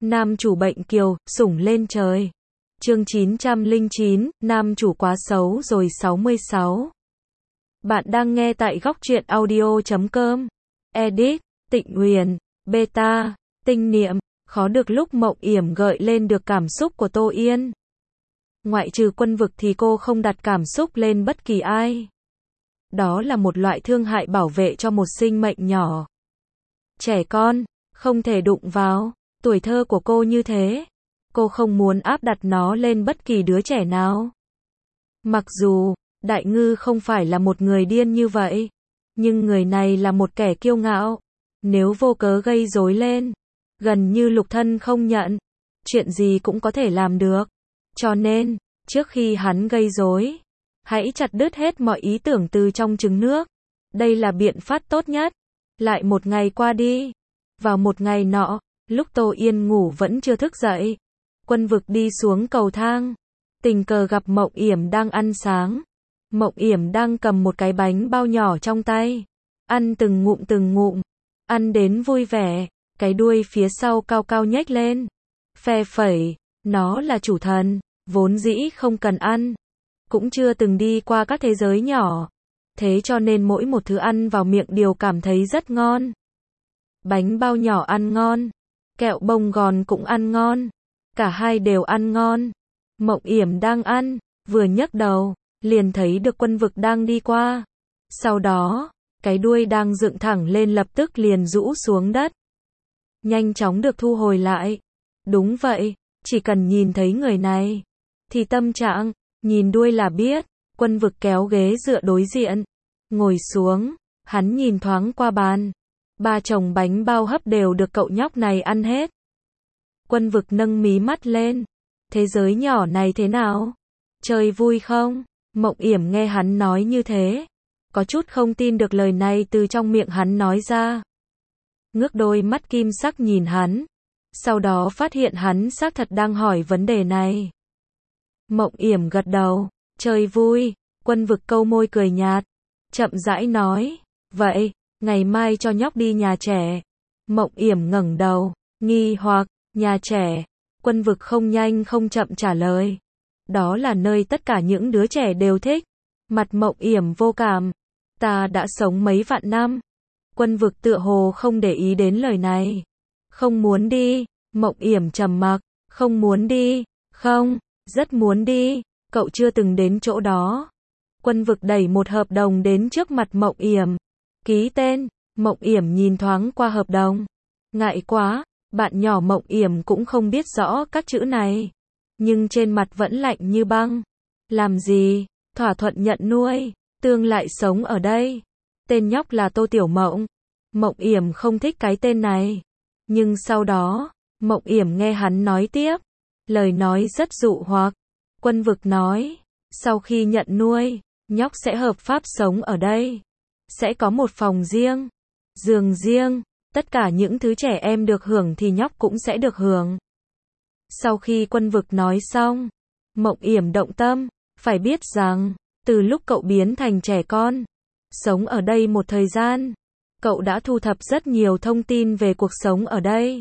Nam chủ bệnh kiều, sủng lên trời. Chương 909, nam chủ quá xấu rồi 66. Bạn đang nghe tại góc truyện audio.com. Edit, Tịnh Huyền, Beta, Tinh Niệm, khó được lúc Mộng Yểm gợi lên được cảm xúc của Tô Yên. Ngoại trừ Quân Vực thì cô không đặt cảm xúc lên bất kỳ ai. Đó là một loại thương hại bảo vệ cho một sinh mệnh nhỏ. Trẻ con, không thể đụng vào. Tuổi thơ của cô như thế. Cô không muốn áp đặt nó lên bất kỳ đứa trẻ nào. Mặc dù, Đại Ngư không phải là một người điên như vậy. Nhưng người này là một kẻ kiêu ngạo. Nếu vô cớ gây rối lên, gần như Lục Thân không nhận. Chuyện gì cũng có thể làm được. Cho nên, trước khi hắn gây rối, hãy chặt đứt hết mọi ý tưởng từ trong trứng nước. Đây là biện pháp tốt nhất. Lại một ngày qua đi. Vào một ngày nọ, lúc Tô Yên ngủ vẫn chưa thức dậy, Quân Vực đi xuống cầu thang, tình cờ gặp Mộng Yểm đang ăn sáng. Mộng Yểm đang cầm một cái bánh bao nhỏ trong tay, ăn từng ngụm, ăn đến vui vẻ, cái đuôi phía sau cao cao nhếch lên, phe phẩy, nó là chủ thần, vốn dĩ không cần ăn, cũng chưa từng đi qua các thế giới nhỏ, thế cho nên mỗi một thứ ăn vào miệng đều cảm thấy rất ngon. Bánh bao nhỏ ăn ngon, kẹo bông gòn cũng ăn ngon, cả hai đều ăn ngon. Mộng Yểm đang ăn, vừa nhấc đầu, liền thấy được Quân Vực đang đi qua. Sau đó, cái đuôi đang dựng thẳng lên lập tức liền rũ xuống đất. Nhanh chóng được thu hồi lại. Đúng vậy, chỉ cần nhìn thấy người này, thì tâm trạng, nhìn đuôi là biết. Quân Vực kéo ghế dựa đối diện, ngồi xuống, hắn nhìn thoáng qua bàn. 3 chồng bánh bao hấp đều được cậu nhóc này ăn hết. Quân Vực nâng mí mắt lên. Thế giới nhỏ này thế nào? Chơi vui không? Mộng Yểm nghe hắn nói như thế, có chút không tin được lời này từ trong miệng hắn nói ra. Ngước đôi mắt kim sắc nhìn hắn, sau đó phát hiện hắn xác thật đang hỏi vấn đề này. Mộng Yểm gật đầu, chơi vui. Quân Vực câu môi cười nhạt, chậm rãi nói, vậy, ngày mai cho nhóc đi nhà trẻ. Mộng Yểm ngẩng đầu, nghi hoặc, nhà trẻ. Quân Vực không nhanh không chậm trả lời, đó là nơi tất cả những đứa trẻ đều thích. Mặt Mộng Yểm vô cảm, ta đã sống mấy vạn năm. Quân Vực tựa hồ không để ý đến lời này. Không muốn đi. Mộng Yểm trầm mặc, không muốn đi, không, rất muốn đi, cậu chưa từng đến chỗ đó. Quân Vực đẩy một hợp đồng đến trước mặt Mộng Yểm. Ký tên. Mộng Yểm nhìn thoáng qua hợp đồng. Ngại quá, bạn nhỏ Mộng Yểm cũng không biết rõ các chữ này. Nhưng trên mặt vẫn lạnh như băng. Làm gì? Thỏa thuận nhận nuôi, tương lại sống ở đây. Tên nhóc là Tô Tiểu Mộng. Mộng Yểm không thích cái tên này. Nhưng sau đó, Mộng Yểm nghe hắn nói tiếp. Lời nói rất dụ hoặc. Quân Vực nói, sau khi nhận nuôi, nhóc sẽ hợp pháp sống ở đây. Sẽ có một phòng riêng, giường riêng, tất cả những thứ trẻ em được hưởng thì nhóc cũng sẽ được hưởng. Sau khi Quân Vực nói xong, Mộng Yểm động tâm, phải biết rằng, từ lúc cậu biến thành trẻ con, sống ở đây một thời gian, cậu đã thu thập rất nhiều thông tin về cuộc sống ở đây.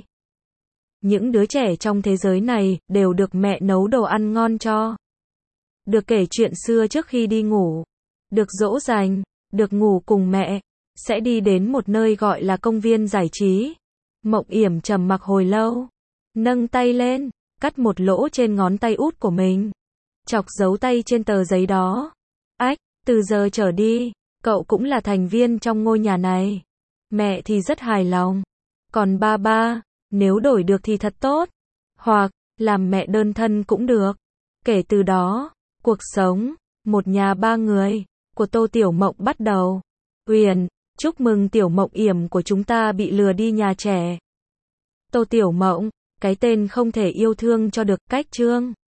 Những đứa trẻ trong thế giới này đều được mẹ nấu đồ ăn ngon cho. Được kể chuyện xưa trước khi đi ngủ, được dỗ dành, được ngủ cùng mẹ, sẽ đi đến một nơi gọi là công viên giải trí. Mộng Yểm trầm mặc hồi lâu, nâng tay lên, cắt một lỗ trên ngón tay út của mình, chọc dấu tay trên tờ giấy đó. Ách, từ giờ trở đi, cậu cũng là thành viên trong ngôi nhà này. Mẹ thì rất hài lòng. Còn ba, nếu đổi được thì thật tốt. Hoặc, làm mẹ đơn thân cũng được. Kể từ đó, cuộc sống, một nhà 3 người, của Tô Tiểu Mộng bắt đầu. Huyền, chúc mừng Tiểu Mộng Yểm của chúng ta bị lừa đi nhà trẻ. Tô Tiểu Mộng, cái tên không thể yêu thương cho được, cách chương.